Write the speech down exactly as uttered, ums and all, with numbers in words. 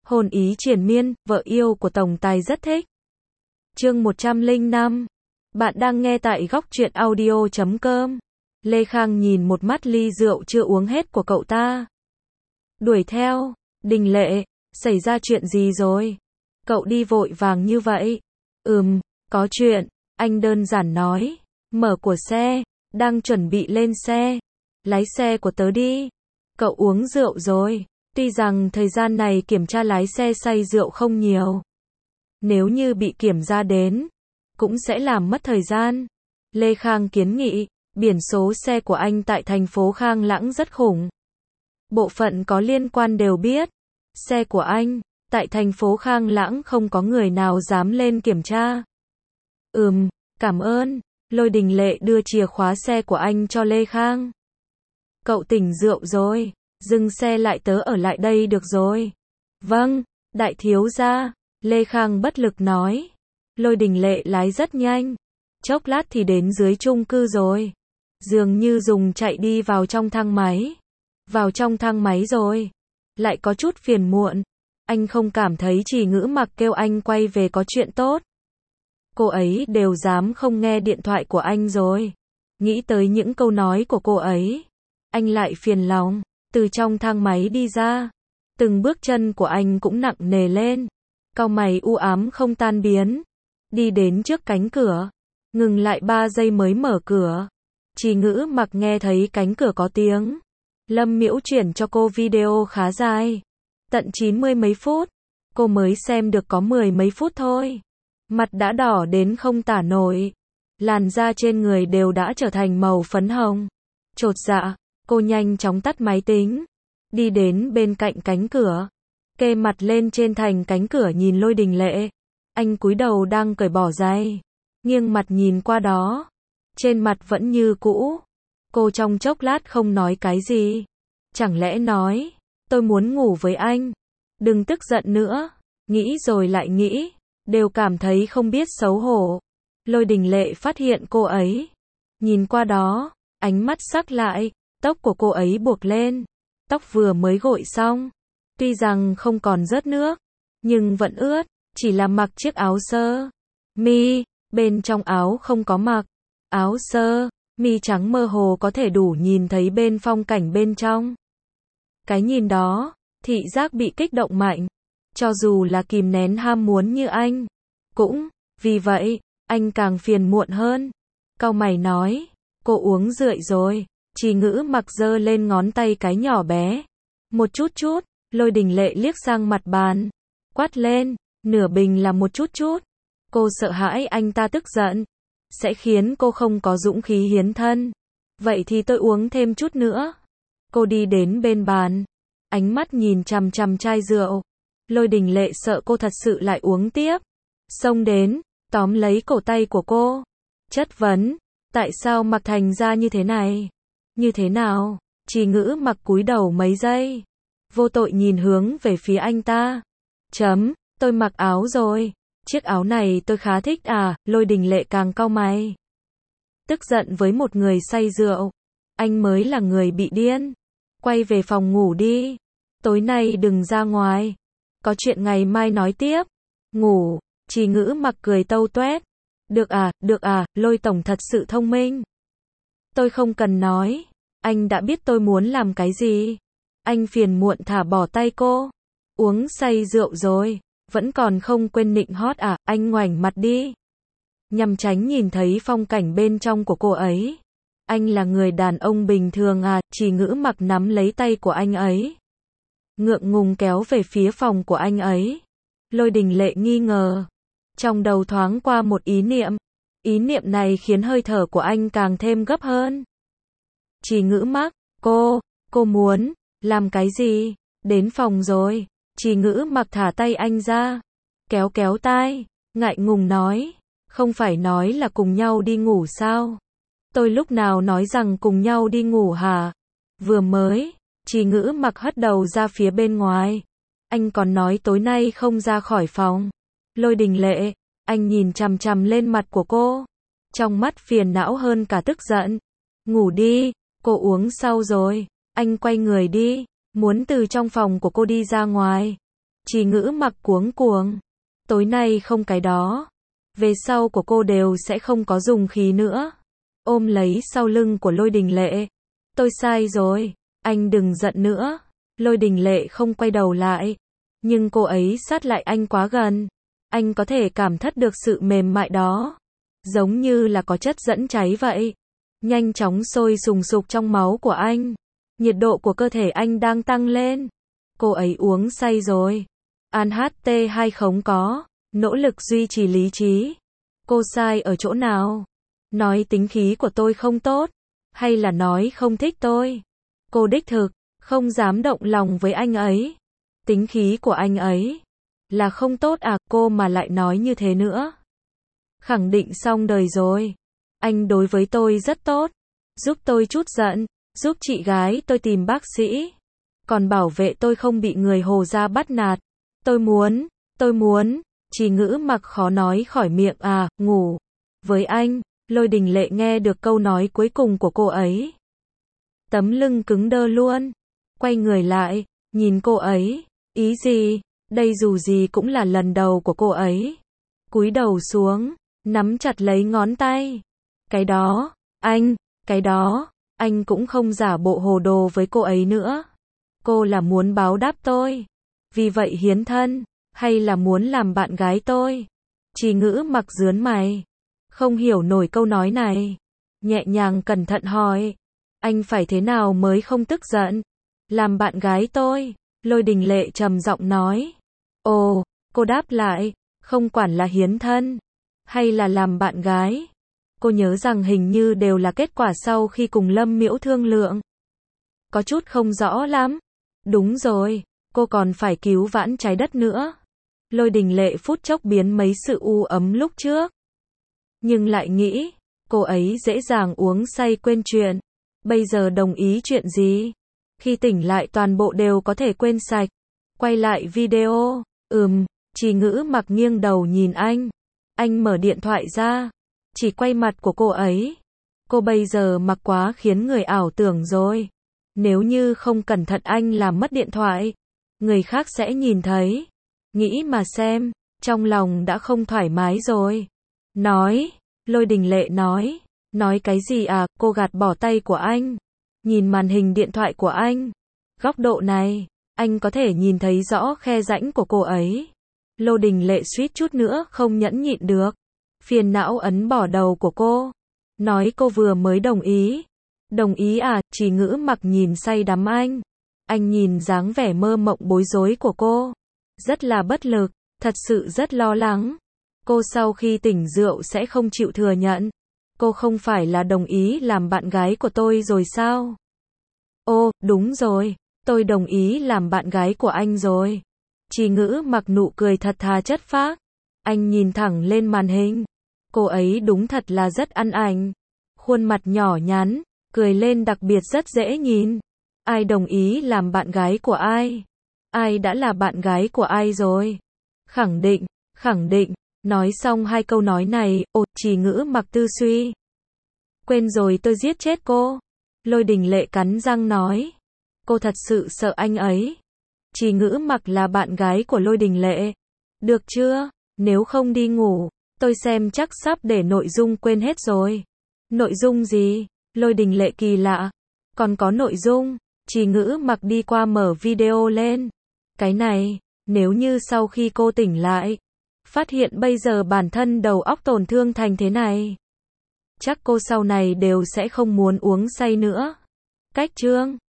Hồn ý triền miên, vợ yêu của tổng tài rất thích. Chương một trăm lẻ năm. Bạn đang nghe tại góc truyện audio chấm com. Lê Khang nhìn một mắt ly rượu chưa uống hết của cậu ta. Đuổi theo, Đình Lệ, xảy ra chuyện gì rồi? Cậu đi vội vàng như vậy. Ừm, có chuyện, anh đơn giản nói. Mở của xe, đang chuẩn bị lên xe. Lái xe của tớ đi. Cậu uống rượu rồi. Tuy rằng thời gian này kiểm tra lái xe say rượu không nhiều. Nếu như bị kiểm ra đến, cũng sẽ làm mất thời gian. Lê Khang kiến nghị, biển số xe của anh tại thành phố Khang Lãng rất khủng. Bộ phận có liên quan đều biết. Xe của anh, tại thành phố Khang Lãng không có người nào dám lên kiểm tra. Ừm, cảm ơn. Lôi Đình Lệ đưa chìa khóa xe của anh cho Lê Khang. Cậu tỉnh rượu rồi, dừng xe lại tớ ở lại đây được rồi. Vâng, đại thiếu gia, Lê Khang bất lực nói. Lôi Đình Lệ lái rất nhanh, chốc lát thì đến dưới chung cư rồi. Dường như dùng chạy đi vào trong thang máy. Vào trong thang máy rồi, lại có chút phiền muộn. Anh không cảm thấy Chỉ Ngữ Mặc kêu anh quay về có chuyện tốt. Cô ấy đều dám không nghe điện thoại của anh rồi. Nghĩ tới những câu nói của cô ấy, anh lại phiền lòng. Từ trong thang máy đi ra, từng bước chân của anh cũng nặng nề lên. Cau mày u ám không tan biến. Đi đến trước cánh cửa, ngừng lại ba giây mới mở cửa. Chỉ Ngữ Mặc nghe thấy cánh cửa có tiếng. Lâm Miễu chuyển cho cô video khá dài, tận chín mươi mấy phút. Cô mới xem được có mười mấy phút thôi. Mặt đã đỏ đến không tả nổi. Làn da trên người đều đã trở thành màu phấn hồng. Chột dạ, cô nhanh chóng tắt máy tính. Đi đến bên cạnh cánh cửa. Kê mặt lên trên thành cánh cửa nhìn Lôi Đình Lệ. Anh cúi đầu đang cởi bỏ giày. Nghiêng mặt nhìn qua đó. Trên mặt vẫn như cũ. Cô trong chốc lát không nói cái gì. Chẳng lẽ nói, tôi muốn ngủ với anh. Đừng tức giận nữa. Nghĩ rồi lại nghĩ. Đều cảm thấy không biết xấu hổ. Lôi Đình Lệ phát hiện cô ấy. Nhìn qua đó, ánh mắt sắc lại. Tóc của cô ấy buộc lên. Tóc vừa mới gội xong. Tuy rằng không còn rớt nước, nhưng vẫn ướt. Chỉ là mặc chiếc áo sơ mi, bên trong áo không có mặc. Áo sơ mi trắng mơ hồ có thể đủ nhìn thấy bên phong cảnh bên trong. Cái nhìn đó, thị giác bị kích động mạnh. Cho dù là kìm nén ham muốn như anh, cũng, vì vậy, anh càng phiền muộn hơn. Cau mày nói, cô uống rượu rồi. Chỉ Ngữ Mặc giơ lên ngón tay cái nhỏ bé. Một chút chút, Lôi Đình Lệ liếc sang mặt bàn. Quát lên, nửa bình là một chút chút. Cô sợ hãi anh ta tức giận. Sẽ khiến cô không có dũng khí hiến thân. Vậy thì tôi uống thêm chút nữa. Cô đi đến bên bàn. Ánh mắt nhìn chằm chằm chai rượu. Lôi Đình Lệ sợ cô thật sự lại uống tiếp. Xông đến, tóm lấy cổ tay của cô. Chất vấn, tại sao mặc thành ra như thế này? Như thế nào? Chỉ Ngữ Mặc cúi đầu mấy giây. Vô tội nhìn hướng về phía anh ta. Chấm, tôi mặc áo rồi. Chiếc áo này tôi khá thích à, Lôi Đình Lệ càng cau mày. Tức giận với một người say rượu. Anh mới là người bị điên. Quay về phòng ngủ đi. Tối nay đừng ra ngoài. Có chuyện ngày mai nói tiếp. Ngủ, Chỉ Ngữ Mặc cười tâu tuét. Được à, được à, Lôi tổng thật sự thông minh. Tôi không cần nói. Anh đã biết tôi muốn làm cái gì. Anh phiền muộn thả bỏ tay cô. Uống say rượu rồi. Vẫn còn không quên nịnh hót à, anh ngoảnh mặt đi. Nhằm tránh nhìn thấy phong cảnh bên trong của cô ấy. Anh là người đàn ông bình thường à, Chỉ Ngữ Mặc nắm lấy tay của anh ấy. Ngượng ngùng kéo về phía phòng của anh ấy. Lôi Đình Lệ nghi ngờ. Trong đầu thoáng qua một ý niệm. Ý niệm này khiến hơi thở của anh càng thêm gấp hơn. Chỉ Ngữ Mặc, cô, cô muốn, làm cái gì? Đến phòng rồi. Chỉ Ngữ Mặc thả tay anh ra. Kéo kéo tai, ngại ngùng nói. Không phải nói là cùng nhau đi ngủ sao? Tôi lúc nào nói rằng cùng nhau đi ngủ hả? Vừa mới, Chỉ Ngữ Mặc hất đầu ra phía bên ngoài. Anh còn nói tối nay không ra khỏi phòng. Lôi Đình Lệ, anh nhìn chằm chằm lên mặt của cô. Trong mắt phiền não hơn cả tức giận. Ngủ đi, cô uống sau rồi. Anh quay người đi, muốn từ trong phòng của cô đi ra ngoài. Chỉ Ngữ mặc cuống cuồng. Tối nay không cái đó. Về sau của cô đều sẽ không có dùng khí nữa. Ôm lấy sau lưng của Lôi Đình Lệ. Tôi sai rồi. Anh đừng giận nữa. Lôi Đình Lệ không quay đầu lại. Nhưng cô ấy sát lại anh quá gần. Anh có thể cảm thất được sự mềm mại đó. Giống như là có chất dẫn cháy vậy. Nhanh chóng sôi sùng sục trong máu của anh. Nhiệt độ của cơ thể anh đang tăng lên. Cô ấy uống say rồi. An hát tê hai không có. Nỗ lực duy trì lý trí. Cô sai ở chỗ nào? Nói tính khí của tôi không tốt? Hay là nói không thích tôi? Cô đích thực, không dám động lòng với anh ấy. Tính khí của anh ấy là không tốt à, cô mà lại nói như thế nữa. Khẳng định xong đời rồi. Anh đối với tôi rất tốt. Giúp tôi chút giận. Giúp chị gái tôi tìm bác sĩ. Còn bảo vệ tôi không bị người Hồ gia bắt nạt. Tôi muốn, tôi muốn. Chỉ Ngữ mặc khó nói khỏi miệng à, ngủ. Với anh. Lôi Đình Lệ nghe được câu nói cuối cùng của cô ấy. Tấm lưng cứng đơ luôn. Quay người lại, nhìn cô ấy. Ý gì? Đây dù gì cũng là lần đầu của cô ấy. Cúi đầu xuống, nắm chặt lấy ngón tay. Cái đó, anh, cái đó, anh cũng không giả bộ hồ đồ với cô ấy nữa. Cô là muốn báo đáp tôi. Vì vậy hiến thân, hay là muốn làm bạn gái tôi? Chỉ Ngữ mặc rướn mày. Không hiểu nổi câu nói này. Nhẹ nhàng cẩn thận hỏi. Anh phải thế nào mới không tức giận? Làm bạn gái tôi. Lôi Đình Lệ trầm giọng nói. Ồ, cô đáp lại. Không quản là hiến thân. Hay là làm bạn gái. Cô nhớ rằng hình như đều là kết quả sau khi cùng Lâm Miễu thương lượng. Có chút không rõ lắm. Đúng rồi. Cô còn phải cứu vãn trái đất nữa. Lôi Đình Lệ phút chốc biến mấy sự u ấm lúc trước. Nhưng lại nghĩ, cô ấy dễ dàng uống say quên chuyện. Bây giờ đồng ý chuyện gì? Khi tỉnh lại toàn bộ đều có thể quên sạch. Quay lại video. Ừm, Chỉ Ngữ mặc nghiêng đầu nhìn anh. Anh mở điện thoại ra. Chỉ quay mặt của cô ấy. Cô bây giờ mặc quá khiến người ảo tưởng rồi. Nếu như không cẩn thận anh làm mất điện thoại, người khác sẽ nhìn thấy. Nghĩ mà xem, trong lòng đã không thoải mái rồi. Nói, Lôi Đình Lệ nói. Nói cái gì à, cô gạt bỏ tay của anh. Nhìn màn hình điện thoại của anh. Góc độ này, anh có thể nhìn thấy rõ khe rãnh của cô ấy. Lôi Đình Lệ suýt chút nữa không nhẫn nhịn được. Phiền não ấn bỏ đầu của cô. Nói cô vừa mới đồng ý. Đồng ý à, Chỉ Ngữ mặc nhìn say đắm anh. Anh nhìn dáng vẻ mơ mộng bối rối của cô. Rất là bất lực, thật sự rất lo lắng. Cô sau khi tỉnh rượu sẽ không chịu thừa nhận. Cô không phải là đồng ý làm bạn gái của tôi rồi sao? Ô, đúng rồi, tôi đồng ý làm bạn gái của anh rồi. Chỉ Ngữ mặc nụ cười thật thà chất phác. Anh nhìn thẳng lên màn hình. Cô ấy đúng thật là rất ăn ảnh. Khuôn mặt nhỏ nhắn, cười lên đặc biệt rất dễ nhìn. Ai đồng ý làm bạn gái của ai? Ai đã là bạn gái của ai rồi? Khẳng định, khẳng định. Nói xong hai câu nói này, ồ, Chỉ Ngữ mặc tư suy. Quên rồi tôi giết chết cô. Lôi Đình Lệ cắn răng nói. Cô thật sự sợ anh ấy. Chỉ Ngữ mặc là bạn gái của Lôi Đình Lệ. Được chưa? Nếu không đi ngủ, tôi xem chắc sắp để nội dung quên hết rồi. Nội dung gì? Lôi Đình Lệ kỳ lạ. Còn có nội dung? Chỉ Ngữ mặc đi qua mở video lên. Cái này, nếu như sau khi cô tỉnh lại, phát hiện bây giờ bản thân đầu óc tổn thương thành thế này, chắc cô sau này đều sẽ không muốn uống say nữa. Cách chương